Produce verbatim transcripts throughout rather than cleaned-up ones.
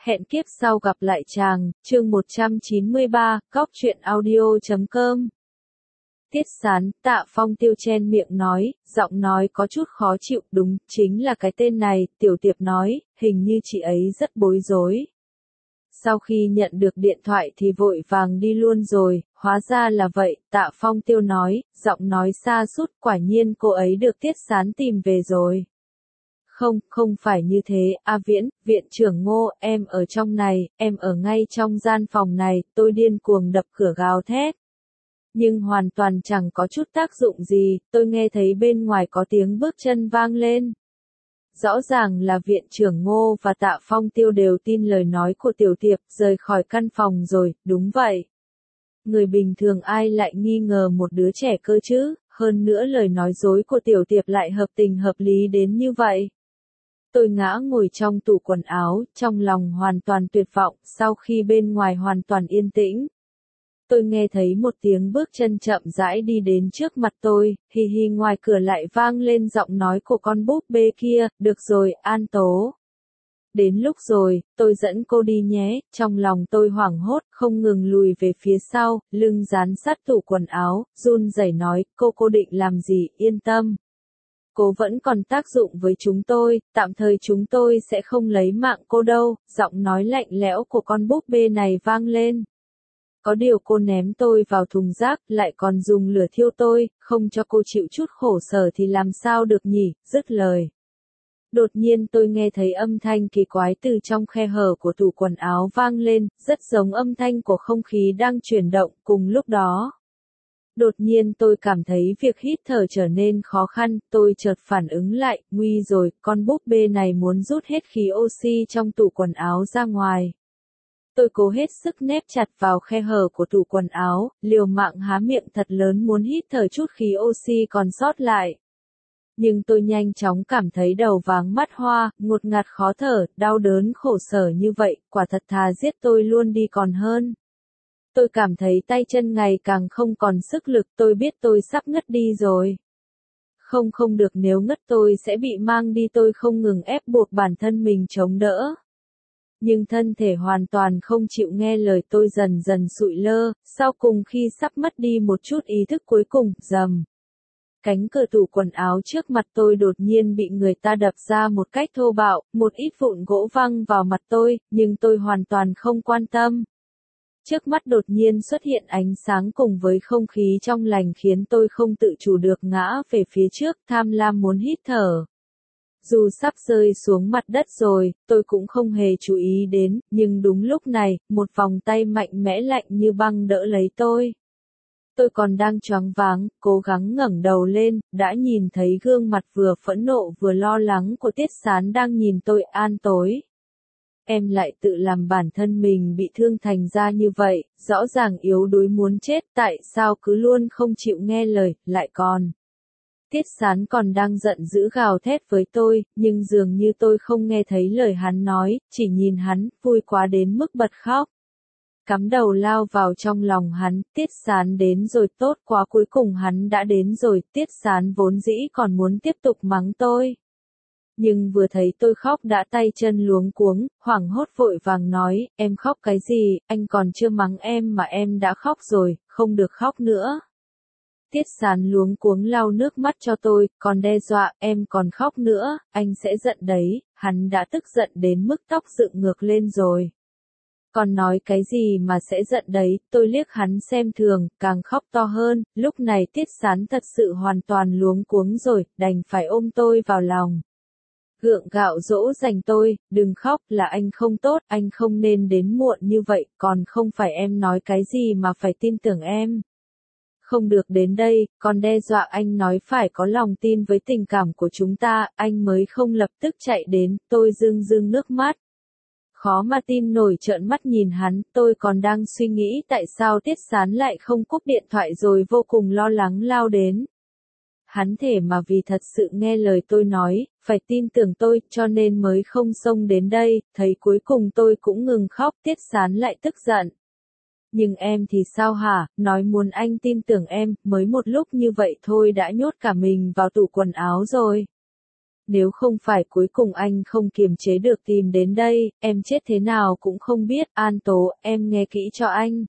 Hẹn kiếp sau gặp lại chàng, chương một trăm chín mươi ba, góc truyện audio chấm com. Tiết Sán, Tạ Phong Tiêu chen miệng nói, giọng nói có chút khó chịu, đúng, chính là cái tên này, Tiểu Tiệp nói, hình như chị ấy rất bối rối. Sau khi nhận được điện thoại thì vội vàng đi luôn rồi, hóa ra là vậy, Tạ Phong Tiêu nói, giọng nói xa sút, quả nhiên cô ấy được Tiết Sán tìm về rồi. Không, không phải như thế, A Viễn, viện trưởng Ngô, em ở trong này, em ở ngay trong gian phòng này, tôi điên cuồng đập cửa gào thét. Nhưng hoàn toàn chẳng có chút tác dụng gì, tôi nghe thấy bên ngoài có tiếng bước chân vang lên. Rõ ràng là viện trưởng Ngô và Tạ Phong Tiêu đều tin lời nói của Tiểu Tiệp, rời khỏi căn phòng rồi, đúng vậy. Người bình thường ai lại nghi ngờ một đứa trẻ cơ chứ, hơn nữa lời nói dối của Tiểu Tiệp lại hợp tình hợp lý đến như vậy. Tôi ngã ngồi trong tủ quần áo, trong lòng hoàn toàn tuyệt vọng, sau khi bên ngoài hoàn toàn yên tĩnh. Tôi nghe thấy một tiếng bước chân chậm rãi đi đến trước mặt tôi, hì hì ngoài cửa lại vang lên giọng nói của con búp bê kia, được rồi, An Tố. Đến lúc rồi, tôi dẫn cô đi nhé, trong lòng tôi hoảng hốt, không ngừng lùi về phía sau, lưng dán sát tủ quần áo, run rẩy nói, cô cô định làm gì, yên tâm. Cô vẫn còn tác dụng với chúng tôi, tạm thời chúng tôi sẽ không lấy mạng cô đâu, giọng nói lạnh lẽo của con búp bê này vang lên. Có điều cô ném tôi vào thùng rác, lại còn dùng lửa thiêu tôi, không cho cô chịu chút khổ sở thì làm sao được nhỉ, dứt lời. Đột nhiên tôi nghe thấy âm thanh kỳ quái từ trong khe hở của tủ quần áo vang lên, rất giống âm thanh của không khí đang chuyển động, cùng lúc đó. Đột nhiên tôi cảm thấy việc hít thở trở nên khó khăn, tôi chợt phản ứng lại, nguy rồi, con búp bê này muốn rút hết khí oxy trong tủ quần áo ra ngoài. Tôi cố hết sức nép chặt vào khe hở của tủ quần áo, liều mạng há miệng thật lớn muốn hít thở chút khí oxy còn sót lại. Nhưng tôi nhanh chóng cảm thấy đầu váng mắt hoa, ngột ngạt khó thở, đau đớn khổ sở như vậy, quả thật thà giết tôi luôn đi còn hơn. Tôi cảm thấy tay chân ngày càng không còn sức lực, tôi biết tôi sắp ngất đi rồi. Không không được, nếu ngất tôi sẽ bị mang đi, tôi không ngừng ép buộc bản thân mình chống đỡ. Nhưng thân thể hoàn toàn không chịu nghe lời, tôi dần dần sụi lơ, sau cùng khi sắp mất đi một chút ý thức cuối cùng, rầm. Cánh cửa tủ quần áo trước mặt tôi đột nhiên bị người ta đập ra một cách thô bạo, một ít vụn gỗ văng vào mặt tôi, nhưng tôi hoàn toàn không quan tâm. Trước mắt đột nhiên xuất hiện ánh sáng cùng với không khí trong lành khiến tôi không tự chủ được ngã về phía trước, tham lam muốn hít thở. Dù sắp rơi xuống mặt đất rồi, tôi cũng không hề chú ý đến, nhưng đúng lúc này, một vòng tay mạnh mẽ lạnh như băng đỡ lấy tôi. Tôi còn đang choáng váng, cố gắng ngẩng đầu lên, đã nhìn thấy gương mặt vừa phẫn nộ vừa lo lắng của Tiết Sán đang nhìn tôi. An Tối. Em lại tự làm bản thân mình bị thương thành ra như vậy, rõ ràng yếu đuối muốn chết, tại sao cứ luôn không chịu nghe lời, lại còn. Tiết Sán còn đang giận dữ gào thét với tôi, nhưng dường như tôi không nghe thấy lời hắn nói, chỉ nhìn hắn, vui quá đến mức bật khóc. Cắm đầu lao vào trong lòng hắn, Tiết Sán đến rồi, tốt quá, cuối cùng hắn đã đến rồi, Tiết Sán vốn dĩ còn muốn tiếp tục mắng tôi. Nhưng vừa thấy tôi khóc đã tay chân luống cuống, hoảng hốt vội vàng nói, em khóc cái gì, anh còn chưa mắng em mà em đã khóc rồi, không được khóc nữa. Tiết Sán luống cuống lau nước mắt cho tôi, còn đe dọa, em còn khóc nữa, anh sẽ giận đấy, hắn đã tức giận đến mức tóc dựng ngược lên rồi. Còn nói cái gì mà sẽ giận đấy, tôi liếc hắn xem thường, càng khóc to hơn, lúc này Tiết Sán thật sự hoàn toàn luống cuống rồi, đành phải ôm tôi vào lòng. Gượng gạo dỗ dành tôi, đừng khóc, là anh không tốt, anh không nên đến muộn như vậy, còn không phải em nói cái gì mà phải tin tưởng em. Không được đến đây, còn đe dọa anh nói phải có lòng tin với tình cảm của chúng ta, anh mới không lập tức chạy đến, tôi rưng rưng nước mắt. Khó mà tin nổi, trợn mắt nhìn hắn, tôi còn đang suy nghĩ tại sao Tiết Sán lại không cúp điện thoại rồi vô cùng lo lắng lao đến. Hắn thể mà vì thật sự nghe lời tôi nói, phải tin tưởng tôi, cho nên mới không xông đến đây, thấy cuối cùng tôi cũng ngừng khóc, Tiết Sán lại tức giận. Nhưng em thì sao hả, nói muốn anh tin tưởng em, mới một lúc như vậy thôi đã nhốt cả mình vào tủ quần áo rồi. Nếu không phải cuối cùng anh không kiềm chế được tìm đến đây, em chết thế nào cũng không biết, An Tố, em nghe kỹ cho anh.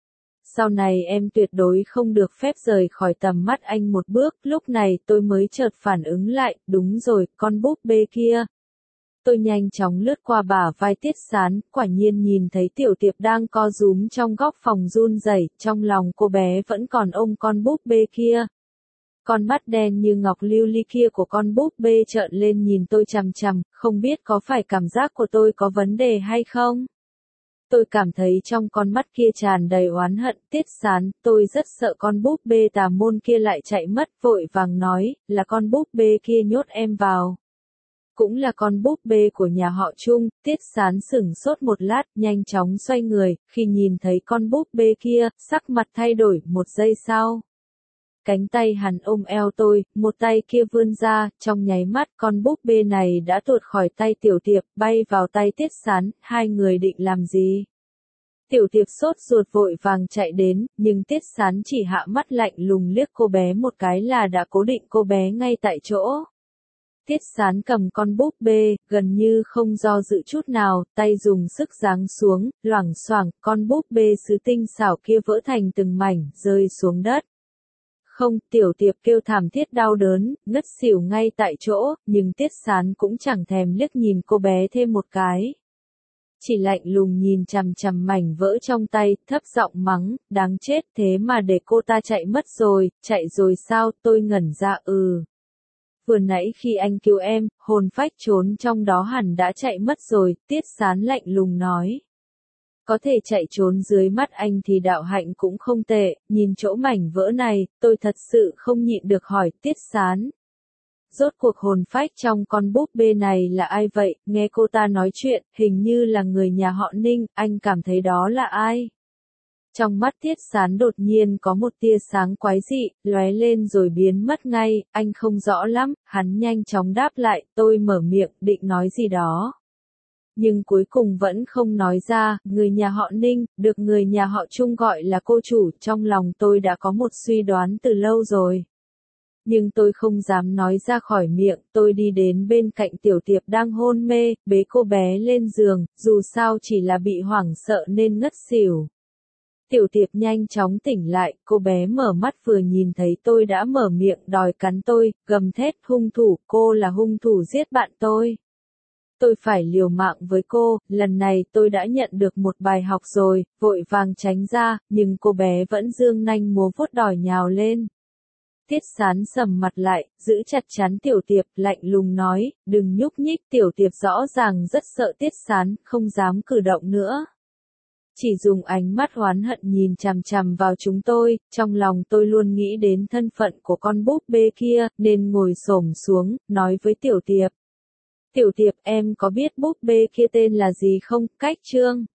Sau này em tuyệt đối không được phép rời khỏi tầm mắt anh một bước, lúc này tôi mới chợt phản ứng lại, đúng rồi, con búp bê kia. Tôi nhanh chóng lướt qua bả vai Tiết Sán, quả nhiên nhìn thấy Tiểu Tiệp đang co rúm trong góc phòng run rẩy, trong lòng cô bé vẫn còn ôm con búp bê kia. Con mắt đen như ngọc lưu ly kia của con búp bê trợn lên nhìn tôi chằm chằm, không biết có phải cảm giác của tôi có vấn đề hay không? Tôi cảm thấy trong con mắt kia tràn đầy oán hận, Tiết Sán, tôi rất sợ con búp bê tà môn kia lại chạy mất, vội vàng nói, là con búp bê kia nhốt em vào. Cũng là con búp bê của nhà họ Trung, Tiết Sán sửng sốt một lát, nhanh chóng xoay người, khi nhìn thấy con búp bê kia, sắc mặt thay đổi, một giây sau. Cánh tay hắn ôm eo tôi, một tay kia vươn ra, trong nháy mắt con búp bê này đã tuột khỏi tay Tiểu Tiệp, bay vào tay Tiết Sán, hai người định làm gì? Tiểu Tiệp sốt ruột vội vàng chạy đến, nhưng Tiết Sán chỉ hạ mắt lạnh lùng liếc cô bé một cái là đã cố định cô bé ngay tại chỗ. Tiết Sán cầm con búp bê, gần như không do dự chút nào, tay dùng sức giáng xuống, loảng xoảng, con búp bê sứ tinh xảo kia vỡ thành từng mảnh, rơi xuống đất. Không, Tiểu Tiệp kêu thảm thiết đau đớn, ngất xỉu ngay tại chỗ, nhưng Tiết Sán cũng chẳng thèm liếc nhìn cô bé thêm một cái. Chỉ lạnh lùng nhìn chằm chằm mảnh vỡ trong tay, thấp giọng mắng, đáng chết, thế mà để cô ta chạy mất rồi, chạy rồi sao, tôi ngẩn ra ừ. Vừa nãy khi anh cứu em, hồn phách trốn trong đó hẳn đã chạy mất rồi, Tiết Sán lạnh lùng nói. Có thể chạy trốn dưới mắt anh thì đạo hạnh cũng không tệ, nhìn chỗ mảnh vỡ này, tôi thật sự không nhịn được hỏi Tiết Sán. Rốt cuộc hồn phách trong con búp bê này là ai vậy, nghe cô ta nói chuyện, hình như là người nhà họ Ninh, anh cảm thấy đó là ai? Trong mắt Tiết Sán đột nhiên có một tia sáng quái dị, lóe lên rồi biến mất ngay, anh không rõ lắm, hắn nhanh chóng đáp lại, tôi mở miệng, định nói gì đó. Nhưng cuối cùng vẫn không nói ra, người nhà họ Ninh, được người nhà họ Trung gọi là cô chủ, trong lòng tôi đã có một suy đoán từ lâu rồi. Nhưng tôi không dám nói ra khỏi miệng, tôi đi đến bên cạnh Tiểu Tiệp đang hôn mê, bế cô bé lên giường, dù sao chỉ là bị hoảng sợ nên ngất xỉu. Tiểu Tiệp nhanh chóng tỉnh lại, cô bé mở mắt vừa nhìn thấy tôi đã mở miệng đòi cắn tôi, gầm thét hung thủ, cô là hung thủ giết bạn tôi. Tôi phải liều mạng với cô, lần này tôi đã nhận được một bài học rồi, vội vàng tránh ra, nhưng cô bé vẫn dương nanh múa vuốt đòi nhào lên. Tiết Sán sầm mặt lại, giữ chặt chắn Tiểu Tiệp, lạnh lùng nói, đừng nhúc nhích, Tiểu Tiệp rõ ràng rất sợ Tiết Sán, không dám cử động nữa. Chỉ dùng ánh mắt oán hận nhìn chằm chằm vào chúng tôi, trong lòng tôi luôn nghĩ đến thân phận của con búp bê kia, nên ngồi xổm xuống, nói với Tiểu Tiệp. Tiểu Tiệp, em có biết búp bê kia tên là gì không? Cách Trương.